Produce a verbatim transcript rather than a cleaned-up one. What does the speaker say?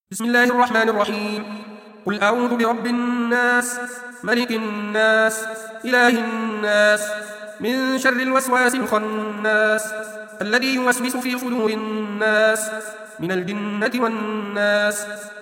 بسم الله الرحمن الرحيم. قل أعوذ برب الناس، ملك الناس، إله الناس، من شر الوسواس الخناس الذي يوسوس في صدور الناس من الجنة والناس.